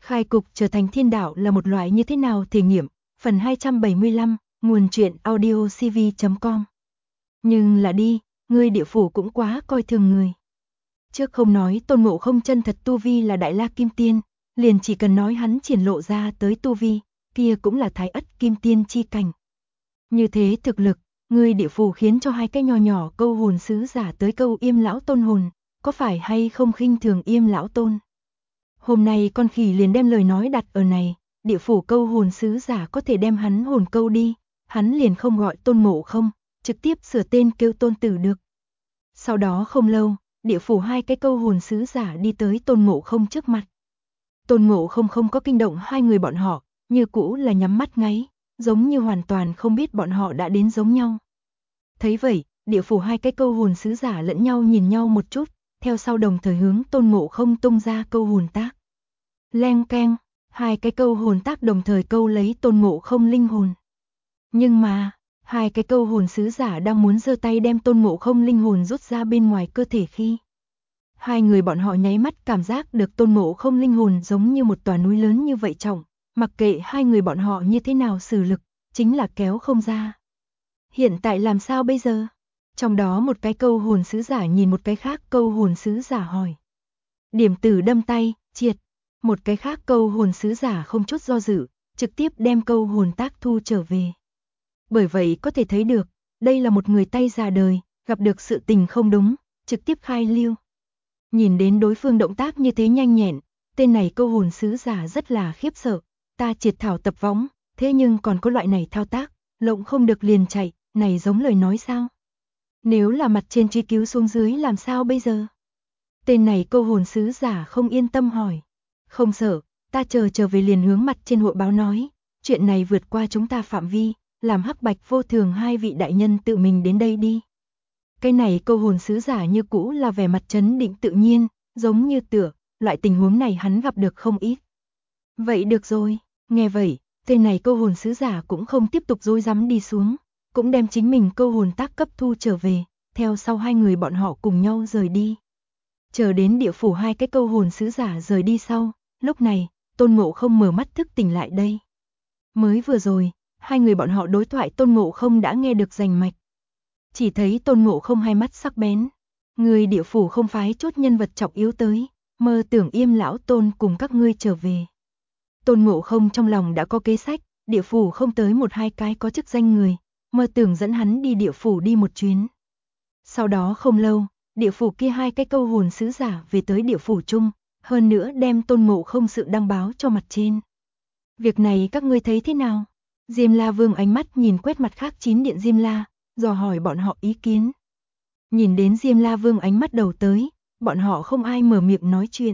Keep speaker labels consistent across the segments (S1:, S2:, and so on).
S1: Khai cục trở thành thiên đạo là một loại như thế nào thể nghiệm, phần 275, nguồn truyện audio cv.com. Nhưng là đi, ngươi địa phủ cũng quá coi thường người. Trước không nói Tôn Ngộ Không chân thật tu vi là Đại La Kim Tiên, liền chỉ cần nói hắn triển lộ ra tới tu vi, kia cũng là Thái Ất Kim Tiên chi cảnh. Như thế thực lực, ngươi địa phủ khiến cho hai cái nho nhỏ câu hồn sứ giả tới câu Yêm lão tôn hồn, có phải hay không khinh thường Yêm lão tôn? Hôm nay con khỉ liền đem lời nói đặt ở này, địa phủ câu hồn sứ giả có thể đem hắn hồn câu đi, hắn liền không gọi Tôn Ngộ Không, trực tiếp sửa tên kêu Tôn Tử được. Sau đó không lâu, địa phủ hai cái câu hồn sứ giả đi tới Tôn Ngộ Không trước mặt. Tôn Ngộ Không không có kinh động hai người bọn họ, như cũ là nhắm mắt ngáy, giống như hoàn toàn không biết bọn họ đã đến giống nhau. Thấy vậy, địa phủ hai cái câu hồn sứ giả lẫn nhau nhìn nhau một chút, theo sau đồng thời hướng Tôn Ngộ Không tung ra câu hồn tác. Leng keng, hai cái câu hồn tác đồng thời câu lấy Tôn Ngộ Không linh hồn. Nhưng mà, hai cái câu hồn sứ giả đang muốn giơ tay đem Tôn Ngộ Không linh hồn rút ra bên ngoài cơ thể khi hai người bọn họ nháy mắt cảm giác được Tôn Ngộ Không linh hồn giống như một tòa núi lớn như vậy trọng, mặc kệ hai người bọn họ như thế nào sử lực, chính là kéo không ra. Hiện tại làm sao bây giờ? Trong đó một cái câu hồn sứ giả nhìn một cái khác câu hồn sứ giả hỏi. Điểm tử đâm tay, triệt. Một cái khác câu hồn sứ giả không chút do dự, trực tiếp đem câu hồn tác thu trở về. Bởi vậy có thể thấy được, đây là một người tay già đời, gặp được sự tình không đúng, trực tiếp khai lưu. Nhìn đến đối phương động tác như thế nhanh nhẹn, tên này câu hồn sứ giả rất là khiếp sợ, ta triệt thảo tập võng, thế nhưng còn có loại này thao tác, lộng không được liền chạy, này giống lời nói sao? Nếu là mặt trên truy cứu xuống dưới làm sao bây giờ? Tên này câu hồn sứ giả không yên tâm hỏi. Không sợ, ta trở về liền hướng mặt trên hội báo nói, chuyện này vượt qua chúng ta phạm vi, làm Hắc Bạch Vô Thường hai vị đại nhân tự mình đến đây đi. Cái này câu hồn sứ giả như cũ là vẻ mặt trấn định tự nhiên, giống như tựa, loại tình huống này hắn gặp được không ít. Vậy được rồi, nghe vậy, tên này câu hồn sứ giả cũng không tiếp tục dối rắm đi xuống, cũng đem chính mình câu hồn tác cấp thu trở về, theo sau hai người bọn họ cùng nhau rời đi. Chờ đến địa phủ hai cái câu hồn sứ giả rời đi sau, lúc này, Tôn Ngộ Không mở mắt thức tỉnh lại đây. Mới vừa rồi, hai người bọn họ đối thoại Tôn Ngộ Không đã nghe được rành mạch. Chỉ thấy Tôn Ngộ Không hai mắt sắc bén. Người địa phủ không phái chốt nhân vật trọng yếu tới, mơ tưởng Yêm lão Tôn cùng các ngươi trở về. Tôn Ngộ Không trong lòng đã có kế sách, địa phủ không tới một hai cái có chức danh người, mơ tưởng dẫn hắn đi địa phủ đi một chuyến. Sau đó không lâu, địa phủ kia hai cái câu hồn sứ giả về tới địa phủ chung, hơn nữa đem Tôn Ngộ Không sự đăng báo cho mặt trên. Việc này các ngươi thấy thế nào? Diêm La Vương ánh mắt nhìn quét mặt khác 9 điện Diêm La, dò hỏi bọn họ ý kiến. Nhìn đến Diêm La Vương ánh mắt đầu tới, bọn họ không ai mở miệng nói chuyện.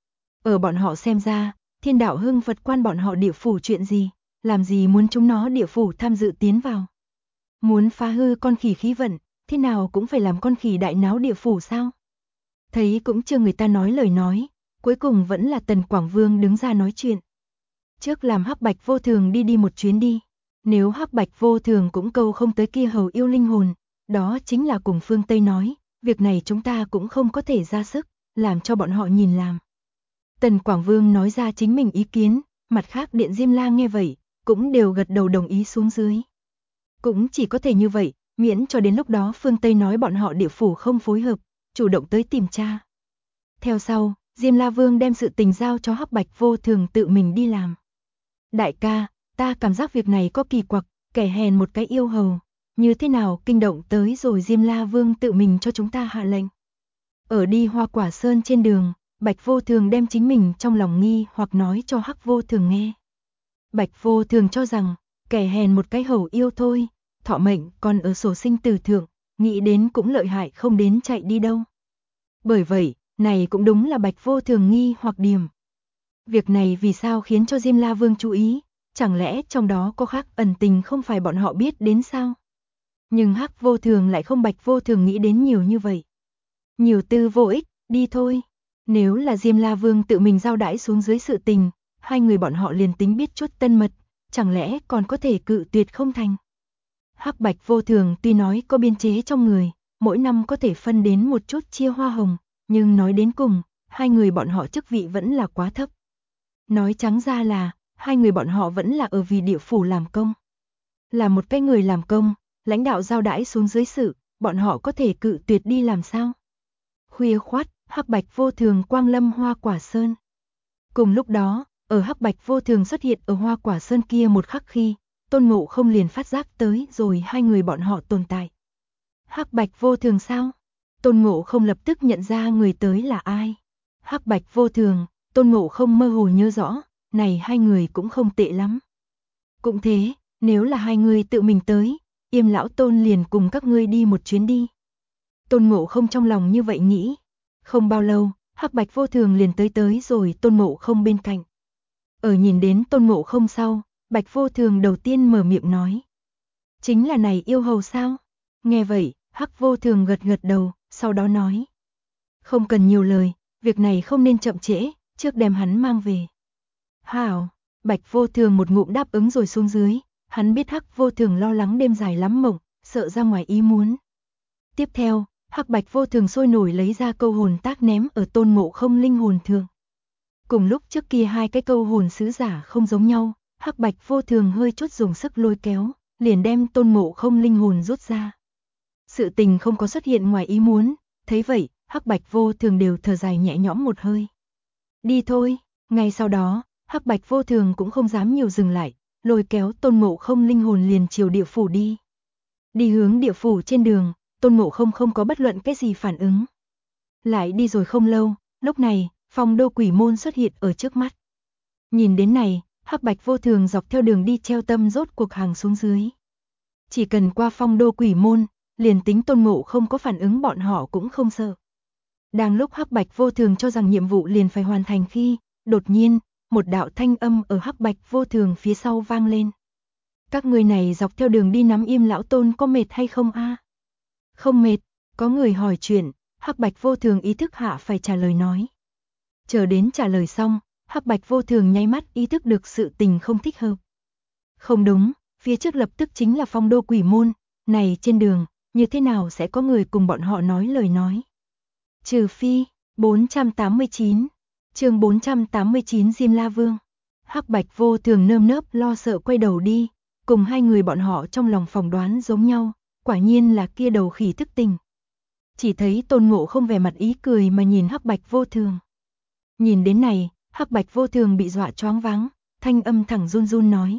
S1: Ở bọn họ xem ra, Thiên Đạo Hưng Phật quan bọn họ địa phủ chuyện gì, làm gì muốn chúng nó địa phủ tham dự tiến vào. Muốn phá hư con khỉ khí vận, thế nào cũng phải làm con khỉ đại náo địa phủ sao? Thấy cũng chưa người ta nói lời nói, cuối cùng vẫn là Tần Quảng Vương đứng ra nói chuyện. Trước làm Hắc Bạch Vô Thường đi một chuyến đi, nếu Hắc Bạch Vô Thường cũng câu không tới kia hầu yêu linh hồn, đó chính là cùng phương Tây nói, việc này chúng ta cũng không có thể ra sức, làm cho bọn họ nhìn làm. Tần Quảng Vương nói ra chính mình ý kiến, mặt khác điện Diêm La nghe vậy, cũng đều gật đầu đồng ý xuống dưới. Cũng chỉ có thể như vậy, miễn cho đến lúc đó phương Tây nói bọn họ địa phủ không phối hợp, chủ động tới tìm tra. Theo sau, Diêm La Vương đem sự tình giao cho Hắc Bạch Vô Thường tự mình đi làm. Đại ca, ta cảm giác việc này có kỳ quặc, kẻ hèn một cái yêu hầu, như thế nào kinh động tới rồi Diêm La Vương tự mình cho chúng ta hạ lệnh. Ở đi Hoa Quả Sơn trên đường, Bạch Vô Thường đem chính mình trong lòng nghi hoặc nói cho Hắc Vô Thường nghe. Bạch Vô Thường cho rằng, kẻ hèn một cái hầu yêu thôi, thọ mệnh còn ở sổ sinh tử thượng, nghĩ đến cũng lợi hại không đến chạy đi đâu. Bởi vậy, này cũng đúng là Bạch Vô Thường nghi hoặc điểm. Việc này vì sao khiến cho Diêm La Vương chú ý, chẳng lẽ trong đó có khác ẩn tình không phải bọn họ biết đến sao? Nhưng Hắc Vô Thường lại không Bạch Vô Thường nghĩ đến nhiều như vậy. Nhiều tư vô ích, đi thôi. Nếu là Diêm La Vương tự mình giao đãi xuống dưới sự tình, hai người bọn họ liền tính biết chút tân mật, chẳng lẽ còn có thể cự tuyệt không thành? Hắc Bạch Vô Thường tuy nói có biên chế trong người, mỗi năm có thể phân đến một chút chia hoa hồng, nhưng nói đến cùng, hai người bọn họ chức vị vẫn là quá thấp. Nói trắng ra là, hai người bọn họ vẫn là ở vì địa phủ làm công. Là một cái người làm công, lãnh đạo giao đãi xuống dưới sự, bọn họ có thể cự tuyệt đi làm sao? Khuya khoắt, Hắc Bạch Vô Thường quang lâm Hoa Quả Sơn. Cùng lúc đó, ở Hắc Bạch Vô Thường xuất hiện ở Hoa Quả Sơn kia một khắc khi, Tôn Ngộ Không liền phát giác tới rồi hai người bọn họ tồn tại. Hắc Bạch Vô Thường sao? Tôn Ngộ Không lập tức nhận ra người tới là ai. Hắc Bạch Vô Thường, Tôn Ngộ Không mơ hồ nhớ rõ, này hai người cũng không tệ lắm. Cũng thế, nếu là hai người tự mình tới, Yêm lão Tôn liền cùng các ngươi đi một chuyến đi. Tôn Ngộ Không trong lòng như vậy nghĩ. Không bao lâu, Hắc Bạch Vô Thường liền tới rồi Tôn Ngộ Không bên cạnh. Ở nhìn đến Tôn Ngộ Không sau, Bạch Vô Thường đầu tiên mở miệng nói. Chính là này yêu hầu sao? Nghe vậy, Hắc Vô Thường gật gật đầu, sau đó nói. Không cần nhiều lời, việc này không nên chậm trễ, trước đem hắn mang về. Hảo, Bạch Vô Thường một ngụm đáp ứng rồi xuống dưới, hắn biết Hắc Vô Thường lo lắng đêm dài lắm mộng, sợ ra ngoài ý muốn. Tiếp theo, Hắc Bạch Vô Thường sôi nổi lấy ra câu hồn tác ném ở Tôn Ngộ Không linh hồn thượng. Cùng lúc trước kia hai cái câu hồn sứ giả không giống nhau, Hắc Bạch Vô Thường hơi chút dùng sức lôi kéo, liền đem Tôn Ngộ Không linh hồn rút ra. Sự tình không có xuất hiện ngoài ý muốn, thấy vậy, Hắc Bạch Vô Thường đều thở dài nhẹ nhõm một hơi. Đi thôi, ngay sau đó, Hắc Bạch Vô Thường cũng không dám nhiều dừng lại, lôi kéo Tôn Ngộ Không linh hồn liền chiều địa phủ đi. Đi hướng địa phủ trên đường, Tôn Ngộ Không không có bất luận cái gì phản ứng. Lại đi rồi không lâu, lúc này, Phong Đô Quỷ Môn xuất hiện ở trước mắt. Nhìn đến này, Hắc Bạch Vô Thường dọc theo đường đi treo tâm rốt cuộc hàng xuống dưới. Chỉ cần qua Phong Đô Quỷ Môn, liền tính Tôn Ngộ Không có phản ứng bọn họ cũng không sợ. Đang lúc Hắc Bạch Vô Thường cho rằng nhiệm vụ liền phải hoàn thành khi, đột nhiên, một đạo thanh âm ở Hắc Bạch Vô Thường phía sau vang lên. Các người này dọc theo đường đi nắm Im lão Tôn có mệt hay không a? Không mệt, có người hỏi chuyện, Hắc Bạch Vô Thường ý thức hạ phải trả lời nói. Chờ đến trả lời xong, Hắc Bạch Vô Thường nháy mắt ý thức được sự tình không thích hợp. Không đúng, phía trước lập tức chính là Phong Đô Quỷ Môn, này trên đường, như thế nào sẽ có người cùng bọn họ nói lời nói. Trừ phi, 489, chương 489 Diêm La Vương. Hắc Bạch Vô Thường nơm nớp lo sợ quay đầu đi, cùng hai người bọn họ trong lòng phỏng đoán giống nhau, quả nhiên là kia đầu khỉ thức tình. Chỉ thấy Tôn Ngộ Không vẻ mặt ý cười mà nhìn Hắc Bạch Vô Thường. Nhìn đến này, Hắc Bạch Vô Thường bị dọa choáng váng, thanh âm thẳng run run nói.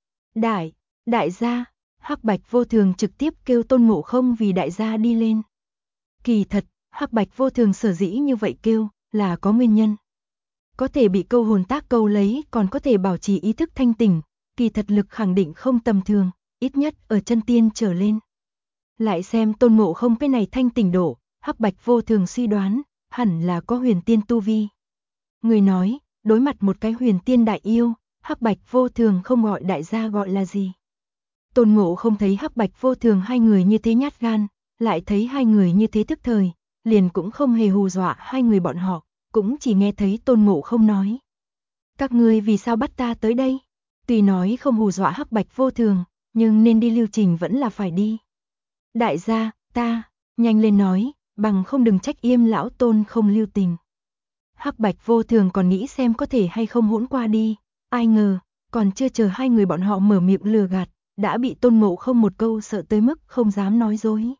S1: Đại gia, Hắc Bạch Vô Thường trực tiếp kêu Tôn Ngộ Không vì đại gia đi lên. Kỳ thật, Hắc Bạch Vô Thường sở dĩ như vậy kêu, là có nguyên nhân. Có thể bị câu hồn tác câu lấy còn có thể bảo trì ý thức thanh tỉnh, kỳ thật lực khẳng định không tầm thường, ít nhất ở chân tiên trở lên. Lại xem Tôn Ngộ Không cái này thanh tỉnh độ, Hắc Bạch Vô Thường suy đoán, hẳn là có huyền tiên tu vi. Người nói, đối mặt một cái huyền tiên đại yêu, Hắc Bạch Vô Thường không gọi đại gia gọi là gì. Tôn Ngộ Không thấy Hắc Bạch Vô Thường hai người như thế nhát gan, lại thấy hai người như thế thức thời, liền cũng không hề hù dọa hai người bọn họ, cũng chỉ nghe thấy Tôn Ngộ Không nói. Các ngươi vì sao bắt ta tới đây? Tuy nói không hù dọa Hắc Bạch Vô Thường, nhưng nên đi lưu trình vẫn là phải đi. Đại gia, ta, nhanh lên nói, bằng không đừng trách Yêm lão Tôn không lưu tình. Hắc Bạch Vô Thường còn nghĩ xem có thể hay không hỗn qua đi, ai ngờ, còn chưa chờ hai người bọn họ mở miệng lừa gạt, đã bị Tôn Ngộ Không một câu sợ tới mức không dám nói dối.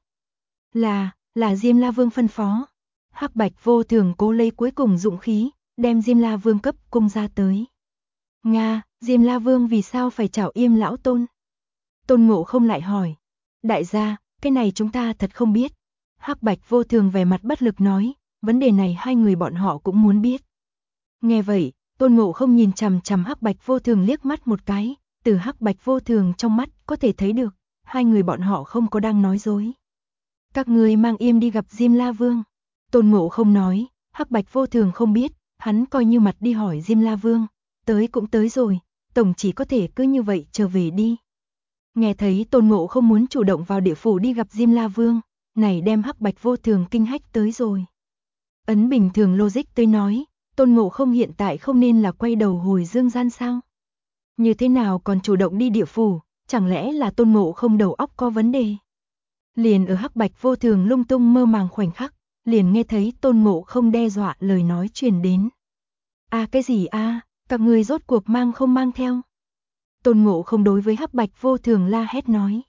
S1: Là Diêm La Vương phân phó. Hắc Bạch Vô Thường cố lấy cuối cùng dũng khí, đem Diêm La Vương cấp cung ra tới. Nga, Diêm La Vương vì sao phải chảo Yêm lão Tôn? Tôn Ngộ Không lại hỏi. Đại gia, cái này chúng ta thật không biết. Hắc Bạch Vô Thường vẻ mặt bất lực nói, vấn đề này hai người bọn họ cũng muốn biết. Nghe vậy, Tôn Ngộ Không nhìn chằm chằm Hắc Bạch Vô Thường liếc mắt một cái, từ Hắc Bạch Vô Thường trong mắt có thể thấy được, hai người bọn họ không có đang nói dối. Các ngươi mang Yêm đi gặp Diêm La Vương. Tôn Ngộ Không nói, Hắc Bạch Vô Thường không biết, hắn coi như mặt đi hỏi Diêm La Vương, tới cũng tới rồi, tổng chỉ có thể cứ như vậy trở về đi. Nghe thấy Tôn Ngộ Không muốn chủ động vào địa phủ đi gặp Diêm La Vương, này đem Hắc Bạch Vô Thường kinh hách tới rồi. Ấn bình thường logic tới nói, Tôn Ngộ Không hiện tại không nên là quay đầu hồi dương gian sao? Như thế nào còn chủ động đi địa phủ, chẳng lẽ là Tôn Ngộ Không đầu óc có vấn đề? Liền ở Hắc Bạch Vô Thường lung tung mơ màng khoảnh khắc, liền nghe thấy Tôn Ngộ Không đe dọa lời nói truyền đến. Cái gì Các ngươi rốt cuộc mang không mang theo? Tôn Ngộ Không đối với Hắc Bạch Vô Thường la hét nói.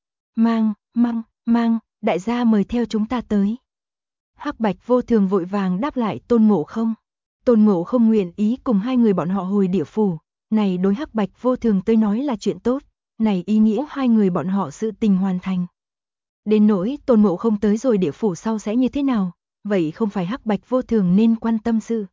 S1: Mang, đại gia mời theo chúng ta tới. Hắc Bạch Vô Thường vội vàng đáp lại Tôn Ngộ Không. Tôn Ngộ Không nguyện ý cùng hai người bọn họ hồi địa phủ, này đối Hắc Bạch Vô Thường tới nói là chuyện tốt, này ý nghĩa hai người bọn họ sự tình hoàn thành. Đến nỗi Tôn Ngộ Không tới rồi địa phủ sau sẽ như thế nào, vậy không phải Hắc Bạch Vô Thường nên quan tâm sự.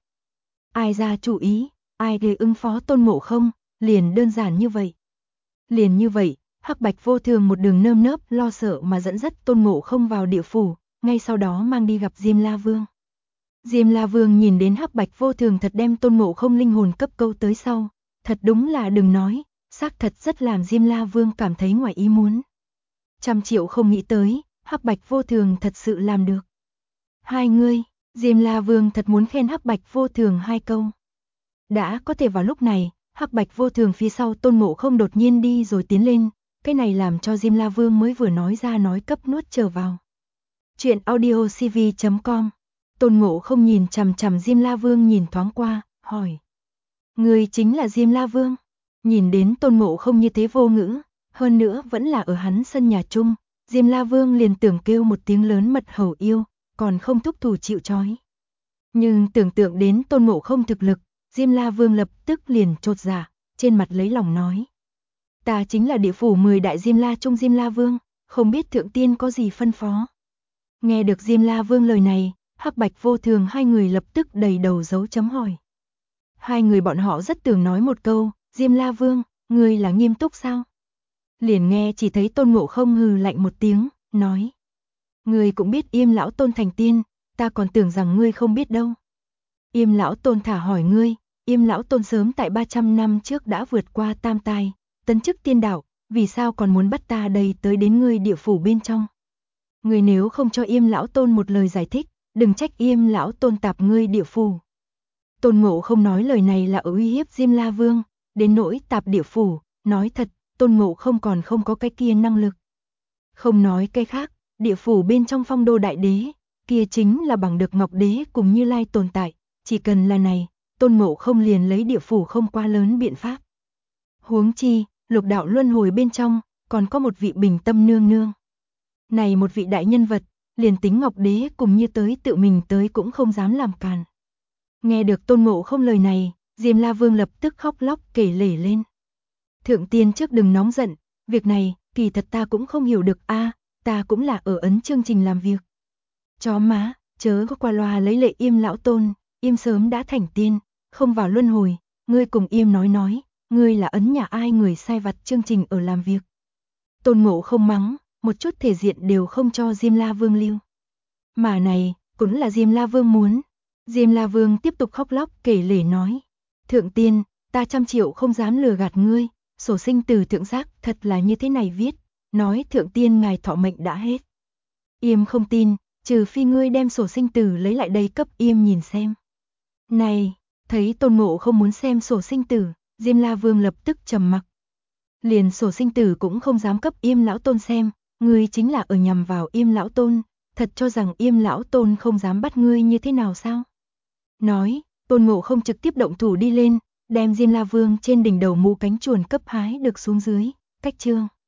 S1: Ai ra chủ ý, ai để ứng phó Tôn Ngộ Không, liền đơn giản như vậy. Liền như vậy, Hắc Bạch Vô Thường một đường nơm nớp lo sợ mà dẫn dắt Tôn Ngộ Không vào địa phủ, ngay sau đó mang đi gặp Diêm La Vương. Diêm La Vương nhìn đến Hắc Bạch Vô Thường thật đem Tôn Ngộ Không linh hồn cấp câu tới sau, thật đúng là đừng nói, xác thật rất làm Diêm La Vương cảm thấy ngoài ý muốn. 100.000.000 không nghĩ tới, Hắc Bạch Vô Thường thật sự làm được. Hai ngươi, Diêm La Vương thật muốn khen Hắc Bạch Vô Thường hai câu. Đã có thể vào lúc này, Hắc Bạch Vô Thường phía sau Tôn Ngộ Không đột nhiên đi rồi tiến lên, cái này làm cho Diêm La Vương mới vừa nói ra nói cấp nuốt trở vào. Chuyện audiocv.com. Tôn Ngộ Không nhìn chằm chằm Diêm La Vương nhìn thoáng qua, hỏi. Người chính là Diêm La Vương. Nhìn đến Tôn Ngộ Không như thế vô ngữ, hơn nữa vẫn là ở hắn sân nhà chung, Diêm La Vương liền tưởng kêu một tiếng lớn mật hầu yêu, còn không thúc thủ chịu trói. Nhưng tưởng tượng đến Tôn Ngộ Không thực lực, Diêm La Vương lập tức liền chột dạ, trên mặt lấy lòng nói. Ta chính là địa phủ 10 đại Diêm La chung Diêm La Vương, không biết thượng tiên có gì phân phó. Nghe được Diêm La Vương lời này, Hắc Bạch Vô Thường hai người lập tức đầy đầu dấu chấm hỏi. Hai người bọn họ rất tưởng nói một câu, Diêm La Vương, ngươi là nghiêm túc sao? Liền nghe chỉ thấy Tôn Ngộ Không hừ lạnh một tiếng, nói. Ngươi cũng biết Yêm lão tôn thành tiên, ta còn tưởng rằng ngươi không biết đâu. Yêm lão tôn thả hỏi ngươi, Yêm lão tôn sớm tại 300 năm trước đã vượt qua tam tai, tấn chức tiên đạo, vì sao còn muốn bắt ta đây tới đến ngươi địa phủ bên trong? Ngươi nếu không cho Yêm lão tôn một lời giải thích, đừng trách Yêm lão tôn tạp ngươi địa phủ. Tôn Ngộ Không nói lời này là ở uy hiếp Diêm La Vương, đến nỗi tạp địa phủ, nói thật, Tôn Ngộ Không còn không có cái kia năng lực. Không nói cái khác, địa phủ bên trong Phong Đô Đại Đế, kia chính là bằng được Ngọc Đế cùng Như Lai tồn tại, chỉ cần là này, Tôn Ngộ Không liền lấy địa phủ không quá lớn biện pháp. Huống chi, lục đạo luân hồi bên trong, còn có một vị bình tâm nương nương. Này một vị đại nhân vật, liền tính Ngọc Đế cùng như tới tự mình tới cũng không dám làm càn. Nghe được Tôn Ngộ Không lời này, Diêm La Vương lập tức khóc lóc kể lể lên. Thượng tiên trước đừng nóng giận, việc này, kỳ thật ta cũng không hiểu được a, ta cũng là ở ấn chương trình làm việc. Chó má, chớ có qua loa lấy lệ Yêm lão tôn, Yêm sớm đã thành tiên, không vào luân hồi, ngươi cùng Yêm nói, ngươi là ấn nhà ai người sai vặt chương trình ở làm việc. Tôn Ngộ Không mắng, một chút thể diện đều không cho Diêm La Vương lưu. Mà này, cũng là Diêm La Vương muốn. Diêm La Vương tiếp tục khóc lóc kể lể nói. Thượng tiên, ta 100.000.000 không dám lừa gạt ngươi, sổ sinh từ thượng giác thật là như thế này viết, nói thượng tiên ngài thọ mệnh đã hết. Yêm không tin, trừ phi ngươi đem sổ sinh tử lấy lại đây cấp Yêm nhìn xem. Này, thấy Tôn Ngộ Không muốn xem sổ sinh tử, Diêm La Vương lập tức trầm mặc. Liền sổ sinh tử cũng không dám cấp Yêm lão tôn xem, ngươi chính là ở nhằm vào Yêm lão tôn, thật cho rằng Yêm lão tôn không dám bắt ngươi như thế nào sao? Nói, Tôn Ngộ Không trực tiếp động thủ đi lên, đem Diêm La Vương trên đỉnh đầu mũ cánh chuồn cấp hái được xuống dưới, cách chương.